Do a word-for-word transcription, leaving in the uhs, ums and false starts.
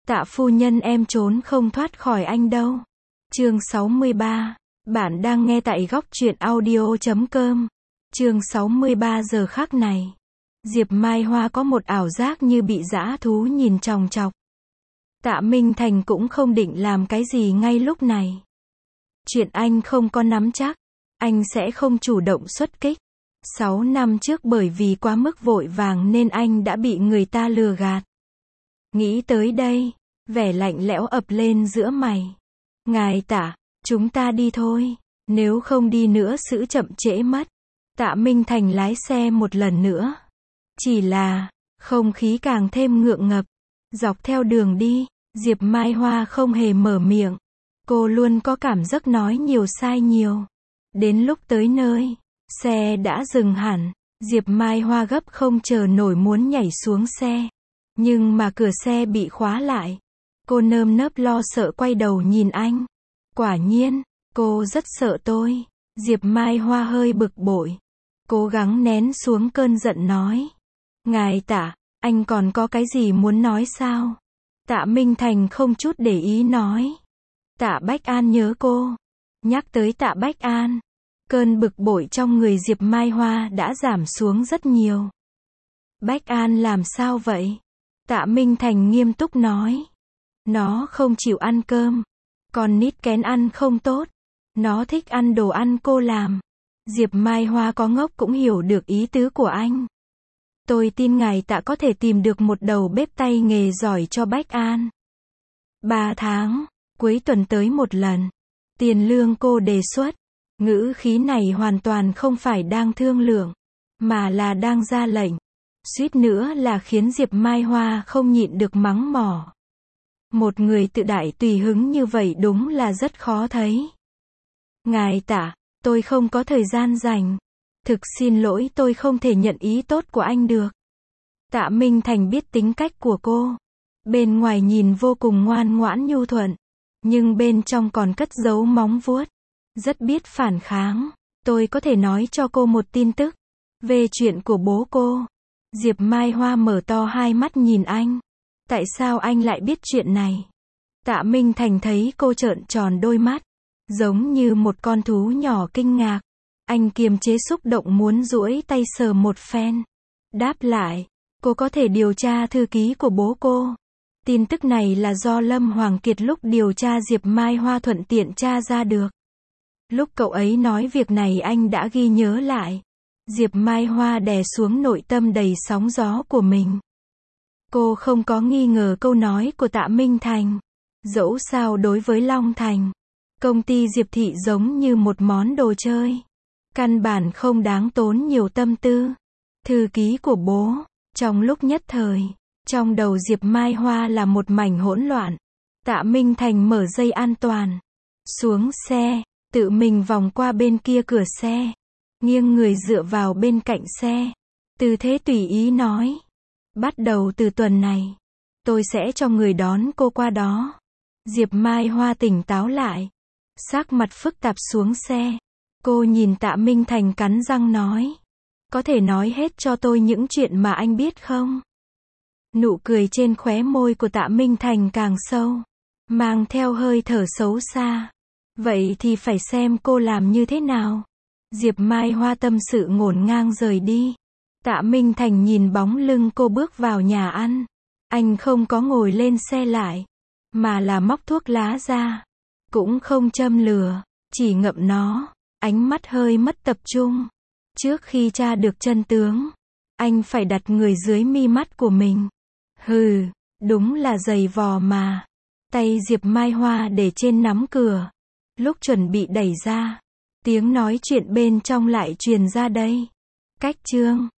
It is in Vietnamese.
Tạ phu nhân em trốn không thoát khỏi anh đâu. Chương sáu mươi ba. Bạn đang nghe tại góc truyện audio chấm com. Chương sáu mươi ba giờ khắc này. Diệp Mai Hoa có một ảo giác như bị dã thú nhìn chòng chọc. Tạ Minh Thành cũng không định làm cái gì ngay lúc này. Chuyện anh không có nắm chắc, anh sẽ không chủ động xuất kích. Sáu năm trước bởi vì quá mức vội vàng nên anh đã bị người ta lừa gạt. Nghĩ tới đây, vẻ lạnh lẽo ập lên giữa mày. Ngài Tạ, chúng ta đi thôi, nếu không đi nữa sự chậm trễ mất. Tạ Minh Thành lái xe một lần nữa. Chỉ là, không khí càng thêm ngượng ngập. Dọc theo đường đi, Diệp Mai Hoa không hề mở miệng. Cô luôn có cảm giác nói nhiều sai nhiều. Đến lúc tới nơi, xe đã dừng hẳn. Diệp Mai Hoa gấp không chờ nổi muốn nhảy xuống xe. Nhưng mà cửa xe bị khóa lại. Cô nơm nớp lo sợ quay đầu nhìn anh. Quả nhiên, cô rất sợ tôi. Diệp Mai Hoa hơi bực bội. Cố gắng nén xuống cơn giận nói. Ngài Tạ, anh còn có cái gì muốn nói sao? Tạ Minh Thành không chút để ý nói. Tạ Bách An nhớ cô. Nhắc tới Tạ Bách An, cơn bực bội trong người Diệp Mai Hoa đã giảm xuống rất nhiều. Bách An làm sao vậy? Tạ Minh Thành nghiêm túc nói. Nó không chịu ăn cơm. Con nít kén ăn không tốt. Nó thích ăn đồ ăn cô làm. Diệp Mai Hoa có ngốc cũng hiểu được ý tứ của anh. Tôi tin ngài Tạ có thể tìm được một đầu bếp tay nghề giỏi cho Bách An. Ba tháng, cuối tuần tới một lần. Tiền lương cô đề xuất. Ngữ khí này hoàn toàn không phải đang thương lượng, mà là đang ra lệnh. Suýt nữa là khiến Diệp Mai Hoa không nhịn được mắng mỏ. Một người tự đại tùy hứng như vậy đúng là rất khó thấy. Ngài Tạ, tôi không có thời gian rảnh. Thực xin lỗi, tôi không thể nhận ý tốt của anh được. Tạ Minh Thành biết tính cách của cô. Bên ngoài nhìn vô cùng ngoan ngoãn nhu thuận, nhưng bên trong còn cất giấu móng vuốt. Rất biết phản kháng. Tôi có thể nói cho cô một tin tức về chuyện của bố cô. Diệp Mai Hoa mở to hai mắt nhìn anh. Tại sao anh lại biết chuyện này? Tạ Minh Thành thấy cô trợn tròn đôi mắt, giống như một con thú nhỏ kinh ngạc. Anh kiềm chế xúc động muốn duỗi tay sờ một phen. Đáp lại, cô có thể điều tra thư ký của bố cô. Tin tức này là do Lâm Hoàng Kiệt lúc điều tra Diệp Mai Hoa thuận tiện tra ra được. Lúc cậu ấy nói việc này anh đã ghi nhớ lại. Diệp Mai Hoa đè xuống nội tâm đầy sóng gió của mình. Cô không có nghi ngờ câu nói của Tạ Minh Thành. Dẫu sao đối với Long Thành, công ty Diệp Thị giống như một món đồ chơi. Căn bản không đáng tốn nhiều tâm tư. Thư ký của bố, trong lúc nhất thời, trong đầu Diệp Mai Hoa là một mảnh hỗn loạn. Tạ Minh Thành mở dây an toàn, xuống xe, tự mình vòng qua bên kia cửa xe, nghiêng người dựa vào bên cạnh xe, tư thế tùy ý nói. Bắt đầu từ tuần này, tôi sẽ cho người đón cô qua đó. Diệp Mai Hoa tỉnh táo lại, sắc mặt phức tạp xuống xe. Cô nhìn Tạ Minh Thành cắn răng nói. Có thể nói hết cho tôi những chuyện mà anh biết không? Nụ cười trên khóe môi của Tạ Minh Thành càng sâu, mang theo hơi thở xấu xa. Vậy thì phải xem cô làm như thế nào. Diệp Mai Hoa tâm sự ngổn ngang rời đi. Tạ Minh Thành nhìn bóng lưng cô bước vào nhà ăn. Anh không có ngồi lên xe lại, mà là móc thuốc lá ra. Cũng không châm lửa, chỉ ngậm nó. Ánh mắt hơi mất tập trung. Trước khi tra được chân tướng, anh phải đặt người dưới mi mắt của mình. Hừ, đúng là giày vò mà. Tay Diệp Mai Hoa để trên nắm cửa. Lúc chuẩn bị đẩy ra, tiếng nói chuyện bên trong lại truyền ra đây. Cách chương